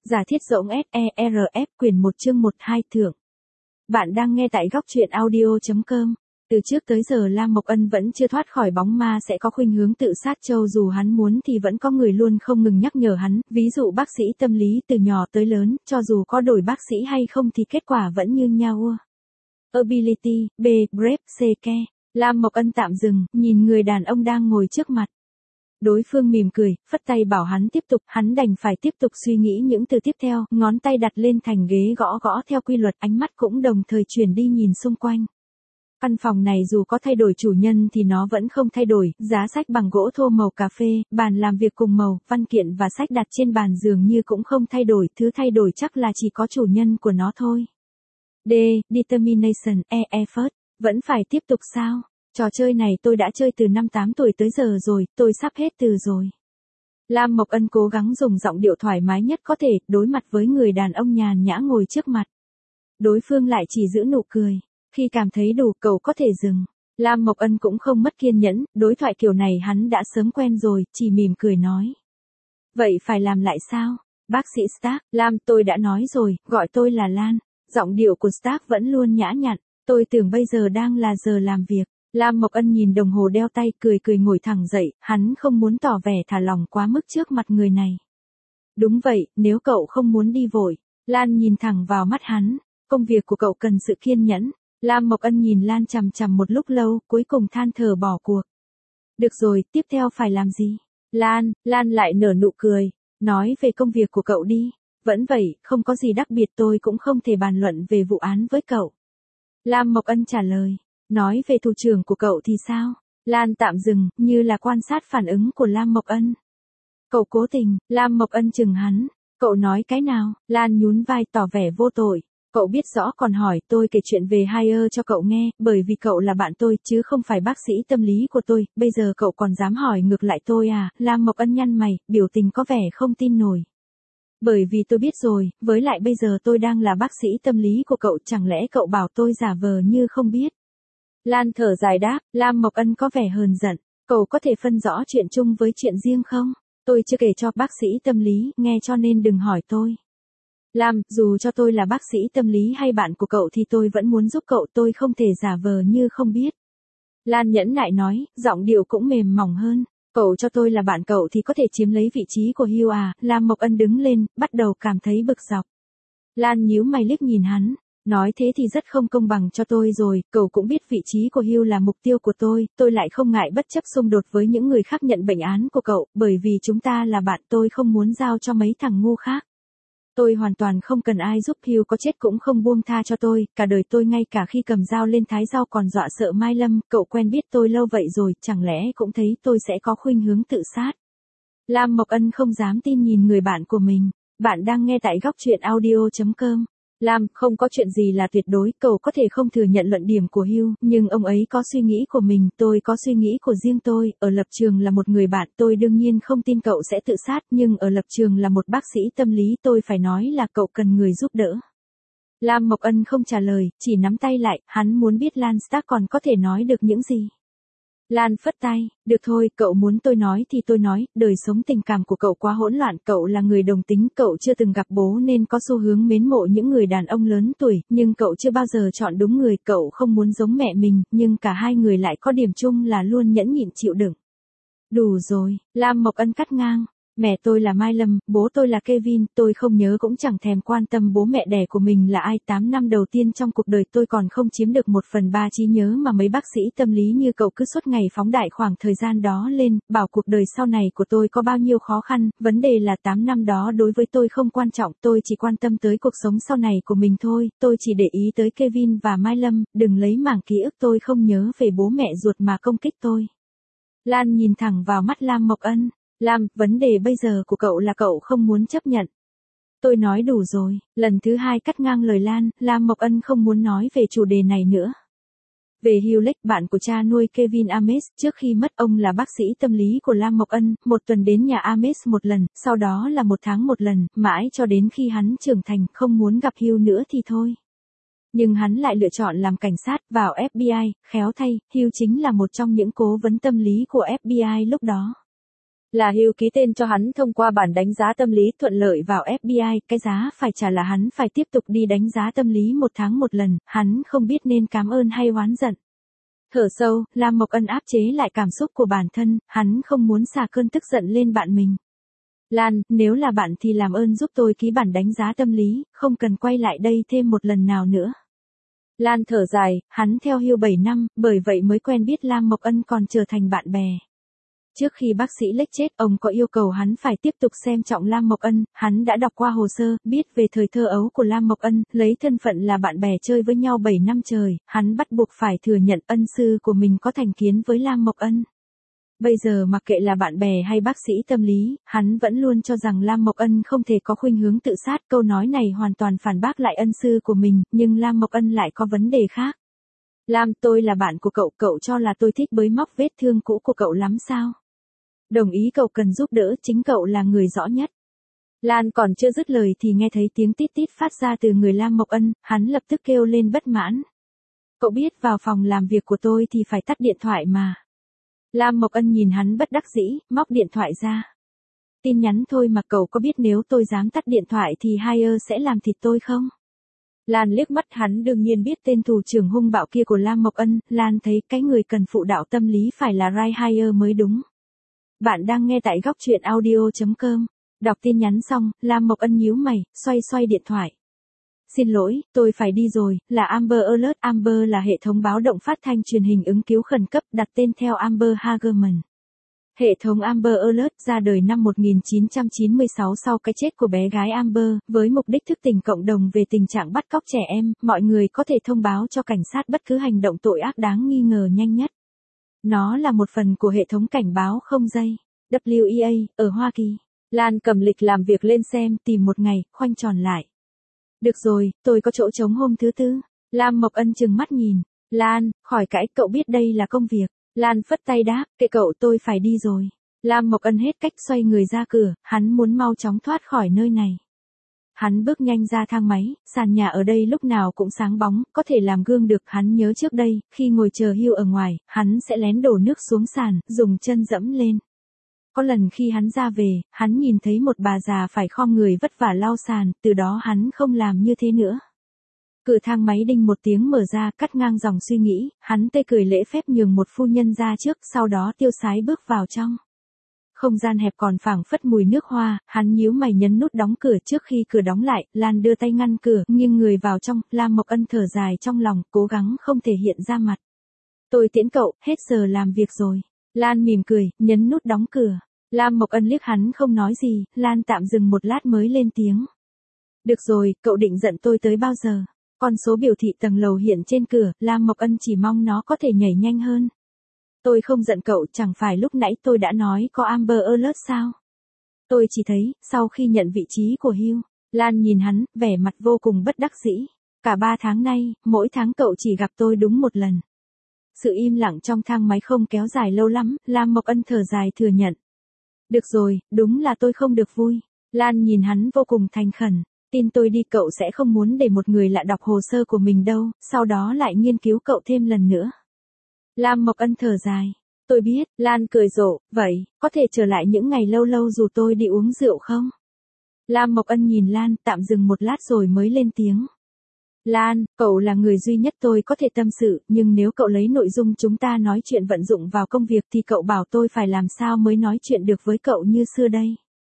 Giả thiết rỗng SERF quyển 1 chương 1-2 thưởng. Bạn đang nghe tại góc truyện audio.com. Từ trước tới giờ Lam Mộc Ân vẫn chưa thoát khỏi bóng ma sẽ có khuynh hướng tự sát, cho dù hắn muốn thì vẫn có người luôn không ngừng nhắc nhở hắn, ví dụ bác sĩ tâm lý từ nhỏ tới lớn, cho dù có đổi bác sĩ hay không thì kết quả vẫn như nhau. Ability, B, Brave, C, Care. Lam Mộc Ân tạm dừng, nhìn người đàn ông đang ngồi trước mặt. Đối phương mỉm cười, phất tay bảo hắn tiếp tục, hắn đành phải tiếp tục suy nghĩ những từ tiếp theo, ngón tay đặt lên thành ghế gõ gõ theo quy luật, ánh mắt cũng đồng thời chuyển đi nhìn xung quanh. Căn phòng này dù có thay đổi chủ nhân thì nó vẫn không thay đổi, giá sách bằng gỗ thô màu cà phê, bàn làm việc cùng màu, văn kiện và sách đặt trên bàn dường như cũng không thay đổi, thứ thay đổi chắc là chỉ có chủ nhân của nó thôi. D. Determination, E. Effort. Vẫn phải tiếp tục sao? Trò chơi này tôi đã chơi từ năm 8 tuổi tới giờ rồi, tôi sắp hết từ rồi. Lam Mộc Ân cố gắng dùng giọng điệu thoải mái nhất có thể, đối mặt với người đàn ông nhàn nhã ngồi trước mặt. Đối phương lại chỉ giữ nụ cười. Khi cảm thấy đủ, cậu có thể dừng. Lam Mộc Ân cũng không mất kiên nhẫn, đối thoại kiểu này hắn đã sớm quen rồi, chỉ mỉm cười nói. Vậy phải làm lại sao? Bác sĩ Stark, Lam, tôi đã nói rồi, gọi tôi là Lan. Giọng điệu của Stark vẫn luôn nhã nhặn, tôi tưởng bây giờ đang là giờ làm việc. Lam Mộc Ân nhìn đồng hồ đeo tay, cười cười ngồi thẳng dậy, hắn không muốn tỏ vẻ thả lỏng quá mức trước mặt người này. Đúng vậy, nếu cậu không muốn đi vội. Lan nhìn thẳng vào mắt hắn, công việc của cậu cần sự kiên nhẫn. Lam Mộc Ân nhìn Lan chằm chằm một lúc lâu, cuối cùng than thở bỏ cuộc. Được rồi, tiếp theo phải làm gì? Lan lại nở nụ cười, nói về công việc của cậu đi. Vẫn vậy, không có gì đặc biệt, tôi cũng không thể bàn luận về vụ án với cậu. Lam Mộc Ân trả lời. Nói về thủ trưởng của cậu thì sao? Lan tạm dừng, như là quan sát phản ứng của Lam Mộc Ân. Cậu cố tình. Lam Mộc Ân chừng hắn. Cậu nói cái nào? Lan nhún vai tỏ vẻ vô tội. Cậu biết rõ còn hỏi tôi kể chuyện về Hire cho cậu nghe, bởi vì cậu là bạn tôi chứ không phải bác sĩ tâm lý của tôi, bây giờ cậu còn dám hỏi ngược lại tôi à? Lam Mộc Ân nhăn mày, biểu tình có vẻ không tin nổi. Bởi vì tôi biết rồi, với lại bây giờ tôi đang là bác sĩ tâm lý của cậu, chẳng lẽ cậu bảo tôi giả vờ như không biết? Lan thở dài đáp, Lam Mộc Ân có vẻ hờn giận, cậu có thể phân rõ chuyện chung với chuyện riêng không? Tôi chưa kể cho bác sĩ tâm lý, nghe cho nên đừng hỏi tôi. Lam, dù cho tôi là bác sĩ tâm lý hay bạn của cậu thì tôi vẫn muốn giúp cậu, tôi không thể giả vờ như không biết. Lan nhẫn nại nói, giọng điệu cũng mềm mỏng hơn. Cậu cho tôi là bạn cậu thì có thể chiếm lấy vị trí của Hugh à? Lam Mộc Ân đứng lên, bắt đầu cảm thấy bực dọc. Lan nhíu mày liếc nhìn hắn. Nói thế thì rất không công bằng cho tôi rồi, cậu cũng biết vị trí của Hugh là mục tiêu của tôi lại không ngại bất chấp xung đột với những người khác nhận bệnh án của cậu, bởi vì chúng ta là bạn, tôi không muốn giao cho mấy thằng ngu khác. Tôi hoàn toàn không cần ai giúp, Hugh có chết cũng không buông tha cho tôi, cả đời tôi ngay cả khi cầm dao lên thái rau còn dọa sợ Mai Lâm, cậu quen biết tôi lâu vậy rồi, chẳng lẽ cũng thấy tôi sẽ có khuynh hướng tự sát. Lam Mộc Ân không dám tin nhìn người bạn của mình. Bạn đang nghe tại góc truyện audio.com. Lam, không có chuyện gì là tuyệt đối, cậu có thể không thừa nhận luận điểm của Hugh, nhưng ông ấy có suy nghĩ của mình, tôi có suy nghĩ của riêng tôi, ở lập trường là một người bạn, tôi đương nhiên không tin cậu sẽ tự sát, nhưng ở lập trường là một bác sĩ tâm lý tôi phải nói là cậu cần người giúp đỡ. Lam Mộc Ân không trả lời, chỉ nắm tay lại, hắn muốn biết Lan Stark còn có thể nói được những gì. Lan phất tay, được thôi, cậu muốn tôi nói thì tôi nói, đời sống tình cảm của cậu quá hỗn loạn, cậu là người đồng tính, cậu chưa từng gặp bố nên có xu hướng mến mộ những người đàn ông lớn tuổi, nhưng cậu chưa bao giờ chọn đúng người, cậu không muốn giống mẹ mình, nhưng cả hai người lại có điểm chung là luôn nhẫn nhịn chịu đựng. Đủ rồi, Lam Mộc Ân cắt ngang. Mẹ tôi là Mai Lâm, bố tôi là Kevin, tôi không nhớ cũng chẳng thèm quan tâm bố mẹ đẻ của mình là ai. 8 năm đầu tiên trong cuộc đời tôi còn không chiếm được 1/3 trí nhớ mà mấy bác sĩ tâm lý như cậu cứ suốt ngày phóng đại khoảng thời gian đó lên, bảo cuộc đời sau này của tôi có bao nhiêu khó khăn, vấn đề là 8 năm đó đối với tôi không quan trọng, tôi chỉ quan tâm tới cuộc sống sau này của mình thôi, tôi chỉ để ý tới Kevin và Mai Lâm, đừng lấy mảng ký ức tôi không nhớ về bố mẹ ruột mà công kích tôi. Lan nhìn thẳng vào mắt Lam Mộc Ân. Lam, vấn đề bây giờ của cậu là cậu không muốn chấp nhận. Tôi nói đủ rồi, lần thứ hai cắt ngang lời Lan, Lam Mộc Ân không muốn nói về chủ đề này nữa. Về Hugh Lake, bạn của cha nuôi Kevin Ames, trước khi mất ông là bác sĩ tâm lý của Lam Mộc Ân, một tuần đến nhà Ames một lần, sau đó là 1 tháng một lần, mãi cho đến khi hắn trưởng thành, không muốn gặp Hugh nữa thì thôi. Nhưng hắn lại lựa chọn làm cảnh sát, vào FBI, khéo thay, Hugh chính là một trong những cố vấn tâm lý của FBI lúc đó. Là Hugh ký tên cho hắn thông qua bản đánh giá tâm lý thuận lợi vào FBI, cái giá phải trả là hắn phải tiếp tục đi đánh giá tâm lý 1 tháng một lần, hắn không biết nên cảm ơn hay oán giận. Thở sâu, Lam Mộc Ân áp chế lại cảm xúc của bản thân, hắn không muốn xả cơn tức giận lên bạn mình. Lan, nếu là bạn thì làm ơn giúp tôi ký bản đánh giá tâm lý, không cần quay lại đây thêm một lần nào nữa. Lan thở dài, hắn theo Hugh 7 năm, bởi vậy mới quen biết Lam Mộc Ân còn trở thành bạn bè. Trước khi bác sĩ Lake chết, ông có yêu cầu hắn phải tiếp tục xem trọng Lam Mộc Ân, hắn đã đọc qua hồ sơ, biết về thời thơ ấu của Lam Mộc Ân, lấy thân phận là bạn bè chơi với nhau 7 năm trời, hắn bắt buộc phải thừa nhận ân sư của mình có thành kiến với Lam Mộc Ân. Bây giờ mặc kệ là bạn bè hay bác sĩ tâm lý, hắn vẫn luôn cho rằng Lam Mộc Ân không thể có khuynh hướng tự sát, câu nói này hoàn toàn phản bác lại ân sư của mình, nhưng Lam Mộc Ân lại có vấn đề khác. Lam, tôi là bạn của cậu cho là tôi thích bới móc vết thương cũ của cậu lắm sao? Đồng ý cậu cần giúp đỡ, chính cậu là người rõ nhất. Lan còn chưa dứt lời thì nghe thấy tiếng tít tít phát ra từ người Lam Mộc Ân, hắn lập tức kêu lên bất mãn. Cậu biết vào phòng làm việc của tôi thì phải tắt điện thoại mà. Lam Mộc Ân nhìn hắn bất đắc dĩ, móc điện thoại ra. Tin nhắn thôi mà, cậu có biết nếu tôi dám tắt điện thoại thì Hire sẽ làm thịt tôi không? Lan liếc mắt, hắn đương nhiên biết tên thủ trưởng hung bạo kia của Lam Mộc Ân, Lan thấy cái người cần phụ đạo tâm lý phải là Ray Hire mới đúng. Bạn đang nghe tại góc truyện audio.com. Đọc tin nhắn xong, Lam Mộc Ân nhíu mày, xoay điện thoại. Xin lỗi, tôi phải đi rồi, là Amber Alert. Amber là hệ thống báo động phát thanh truyền hình ứng cứu khẩn cấp đặt tên theo Amber Hagerman. Hệ thống Amber Alert ra đời năm 1996 sau cái chết của bé gái Amber, với mục đích thức tỉnh cộng đồng về tình trạng bắt cóc trẻ em, mọi người có thể thông báo cho cảnh sát bất cứ hành động tội ác đáng nghi ngờ nhanh nhất. Nó là một phần của hệ thống cảnh báo không dây, WEA, ở Hoa Kỳ. Lan cầm lịch làm việc lên xem, tìm một ngày, khoanh tròn lại. Được rồi, tôi có chỗ trống hôm thứ Tư. Lam Mộc Ân trừng mắt nhìn. Lan, khỏi cãi, cậu biết đây là công việc. Lan phất tay đáp, kệ cậu, tôi phải đi rồi. Lam Mộc Ân hết cách xoay người ra cửa, hắn muốn mau chóng thoát khỏi nơi này. Hắn bước nhanh ra thang máy, sàn nhà ở đây lúc nào cũng sáng bóng, có thể làm gương được. Hắn nhớ trước đây, khi ngồi chờ Hugh ở ngoài, hắn sẽ lén đổ nước xuống sàn, dùng chân dẫm lên. Có lần khi hắn ra về, hắn nhìn thấy một bà già phải khom người vất vả lau sàn, từ đó hắn không làm như thế nữa. Cửa thang máy đinh một tiếng mở ra, cắt ngang dòng suy nghĩ, hắn tê cười lễ phép nhường một phu nhân ra trước, sau đó tiêu sái bước vào trong. Không gian hẹp còn phảng phất mùi nước hoa, hắn nhíu mày nhấn nút đóng cửa. Trước khi cửa đóng lại, Lan đưa tay ngăn cửa, nghiêng người vào trong. Lam Mộc Ân thở dài trong lòng, cố gắng không thể hiện ra mặt. Tôi tiễn cậu, hết giờ làm việc rồi. Lan mỉm cười, nhấn nút đóng cửa. Lam Mộc Ân liếc hắn không nói gì, Lan tạm dừng một lát mới lên tiếng. Được rồi, cậu định giận tôi tới bao giờ? Con số biểu thị tầng lầu hiện trên cửa, Lam Mộc Ân chỉ mong nó có thể nhảy nhanh hơn. Tôi không giận cậu, chẳng phải lúc nãy tôi đã nói có Amber Alert sao? Tôi chỉ thấy, sau khi nhận vị trí của Hugh, Lan nhìn hắn, vẻ mặt vô cùng bất đắc dĩ. Cả 3 tháng nay, mỗi tháng cậu chỉ gặp tôi đúng một lần. Sự im lặng trong thang máy không kéo dài lâu lắm, Lam Mộc Ân thở dài thừa nhận. Được rồi, đúng là tôi không được vui. Lan nhìn hắn vô cùng thành khẩn. Tin tôi đi, cậu sẽ không muốn để một người lạ đọc hồ sơ của mình đâu, sau đó lại nghiên cứu cậu thêm lần nữa. Lam Mộc Ân thở dài. Tôi biết, Lan cười rộ, vậy, có thể trở lại những ngày lâu lâu dù tôi đi uống rượu không? Lam Mộc Ân nhìn Lan, tạm dừng một lát rồi mới lên tiếng. Lan, cậu là người duy nhất tôi có thể tâm sự, nhưng nếu cậu lấy nội dung chúng ta nói chuyện vận dụng vào công việc thì cậu bảo tôi phải làm sao mới nói chuyện được với cậu như xưa đây.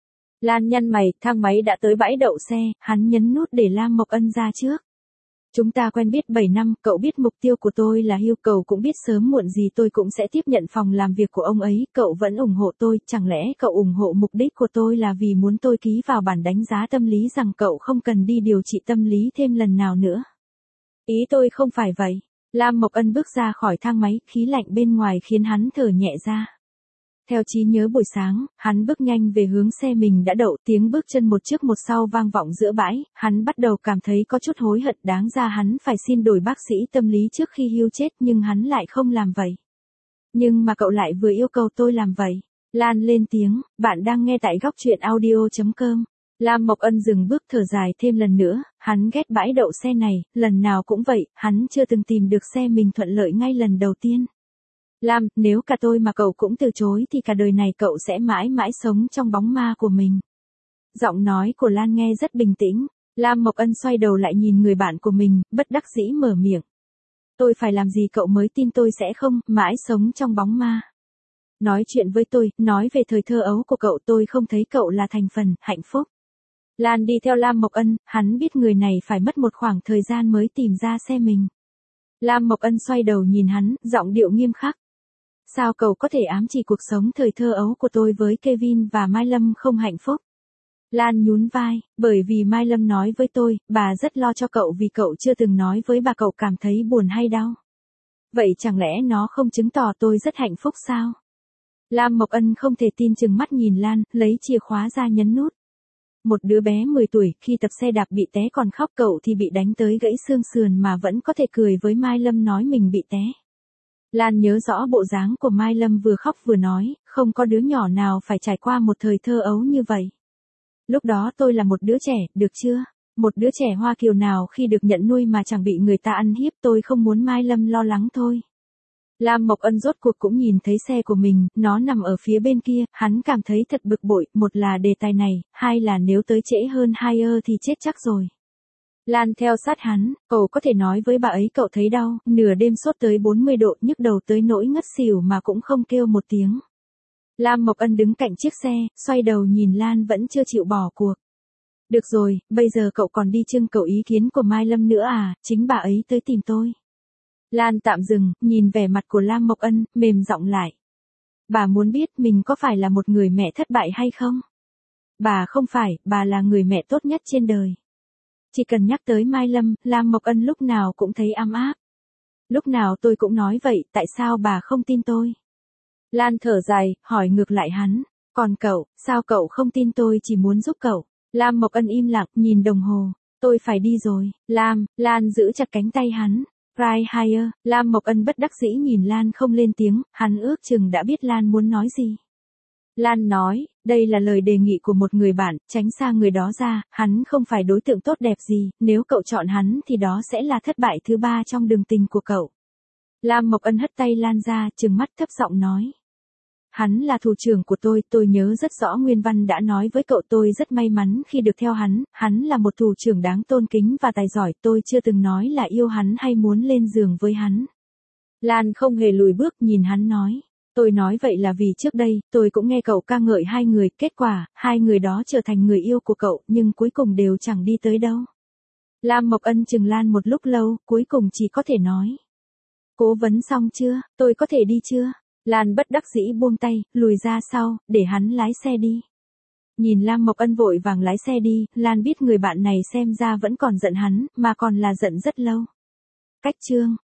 Lan nhăn mày, thang máy đã tới bãi đậu xe, hắn nhấn nút để Lam Mộc Ân ra trước. Chúng ta quen biết 7 năm, cậu biết mục tiêu của tôi là Hugh, cậu cũng biết sớm muộn gì tôi cũng sẽ tiếp nhận phòng làm việc của ông ấy, cậu vẫn ủng hộ tôi, chẳng lẽ cậu ủng hộ mục đích của tôi là vì muốn tôi ký vào bản đánh giá tâm lý rằng cậu không cần đi điều trị tâm lý thêm lần nào nữa? Ý tôi không phải vậy. Lam Mộc Ân bước ra khỏi thang máy, khí lạnh bên ngoài khiến hắn thở nhẹ ra. Theo trí nhớ buổi sáng, hắn bước nhanh về hướng xe mình đã đậu, tiếng bước chân một trước một sau vang vọng giữa bãi, hắn bắt đầu cảm thấy có chút hối hận, đáng ra hắn phải xin đổi bác sĩ tâm lý trước khi Hugh chết nhưng hắn lại không làm vậy. Nhưng mà cậu lại vừa yêu cầu tôi làm vậy. Lan lên tiếng, bạn đang nghe tại góc truyện audio.com. Lam Mộc Ân dừng bước thở dài thêm lần nữa, hắn ghét bãi đậu xe này, lần nào cũng vậy, hắn chưa từng tìm được xe mình thuận lợi ngay lần đầu tiên. Lam, nếu cả tôi mà cậu cũng từ chối thì cả đời này cậu sẽ mãi mãi sống trong bóng ma của mình. Giọng nói của Lan nghe rất bình tĩnh. Lam Mộc Ân xoay đầu lại nhìn người bạn của mình, bất đắc dĩ mở miệng. Tôi phải làm gì cậu mới tin tôi sẽ không mãi sống trong bóng ma? Nói chuyện với tôi, nói về thời thơ ấu của cậu, tôi không thấy cậu là thành phần hạnh phúc. Lan đi theo Lam Mộc Ân, hắn biết người này phải mất một khoảng thời gian mới tìm ra xe mình. Lam Mộc Ân xoay đầu nhìn hắn, giọng điệu nghiêm khắc. Sao cậu có thể ám chỉ cuộc sống thời thơ ấu của tôi với Kevin và Mai Lâm không hạnh phúc? Lan nhún vai, bởi vì Mai Lâm nói với tôi, bà rất lo cho cậu vì cậu chưa từng nói với bà cậu cảm thấy buồn hay đau. Vậy chẳng lẽ nó không chứng tỏ tôi rất hạnh phúc sao? Lam Mộc Ân không thể tin chừng mắt nhìn Lan, lấy chìa khóa ra nhấn nút. Một đứa bé 10 tuổi khi tập xe đạp bị té còn khóc, cậu thì bị đánh tới gãy xương sườn mà vẫn có thể cười với Mai Lâm nói mình bị té. Lan nhớ rõ bộ dáng của Mai Lâm vừa khóc vừa nói, không có đứa nhỏ nào phải trải qua một thời thơ ấu như vậy. Lúc đó tôi là một đứa trẻ, được chưa? Một đứa trẻ Hoa Kiều nào khi được nhận nuôi mà chẳng bị người ta ăn hiếp, tôi không muốn Mai Lâm lo lắng thôi. Lam Mộc Ân rốt cuộc cũng nhìn thấy xe của mình, nó nằm ở phía bên kia, hắn cảm thấy thật bực bội, một là đề tài này, hai là nếu tới trễ hơn 2 thì chết chắc rồi. Lan theo sát hắn, cậu có thể nói với bà ấy cậu thấy đau, nửa đêm sốt tới 40 độ, nhức đầu tới nỗi ngất xỉu mà cũng không kêu một tiếng. Lam Mộc Ân đứng cạnh chiếc xe, xoay đầu nhìn Lan vẫn chưa chịu bỏ cuộc. Được rồi, bây giờ cậu còn đi trưng cầu ý kiến của Mai Lâm nữa à, chính bà ấy tới tìm tôi. Lan tạm dừng, nhìn vẻ mặt của Lam Mộc Ân, mềm giọng lại. Bà muốn biết mình có phải là một người mẹ thất bại hay không? Bà không phải, bà là người mẹ tốt nhất trên đời. Chỉ cần nhắc tới Mai Lâm, Lam Mộc Ân lúc nào cũng thấy ấm áp. Lúc nào tôi cũng nói vậy, tại sao bà không tin tôi? Lan thở dài, hỏi ngược lại hắn. Còn cậu, sao cậu không tin tôi chỉ muốn giúp cậu? Lam Mộc Ân im lặng, nhìn đồng hồ. Tôi phải đi rồi. Lan giữ chặt cánh tay hắn. Right higher, Lam Mộc Ân bất đắc dĩ nhìn Lan không lên tiếng, hắn ước chừng đã biết Lan muốn nói gì. Lan nói, đây là lời đề nghị của một người bạn, tránh xa người đó ra, hắn không phải đối tượng tốt đẹp gì, nếu cậu chọn hắn thì đó sẽ là thất bại thứ 3 trong đường tình của cậu. Lam Mộc Ân hất tay Lan ra, trừng mắt thấp giọng nói. Hắn là thủ trưởng của tôi nhớ rất rõ Nguyên Văn đã nói với cậu tôi rất may mắn khi được theo hắn là một thủ trưởng đáng tôn kính và tài giỏi, tôi chưa từng nói là yêu hắn hay muốn lên giường với hắn. Lan không hề lùi bước nhìn hắn nói. Tôi nói vậy là vì trước đây, tôi cũng nghe cậu ca ngợi 2 người, kết quả, 2 người đó trở thành người yêu của cậu, nhưng cuối cùng đều chẳng đi tới đâu. Lam Mộc Ân chừng Lan một lúc lâu, cuối cùng chỉ có thể nói. Cố vấn xong chưa, tôi có thể đi chưa? Lan bất đắc dĩ buông tay, lùi ra sau, để hắn lái xe đi. Nhìn Lam Mộc Ân vội vàng lái xe đi, Lan biết người bạn này xem ra vẫn còn giận hắn, mà còn là giận rất lâu. Cách chương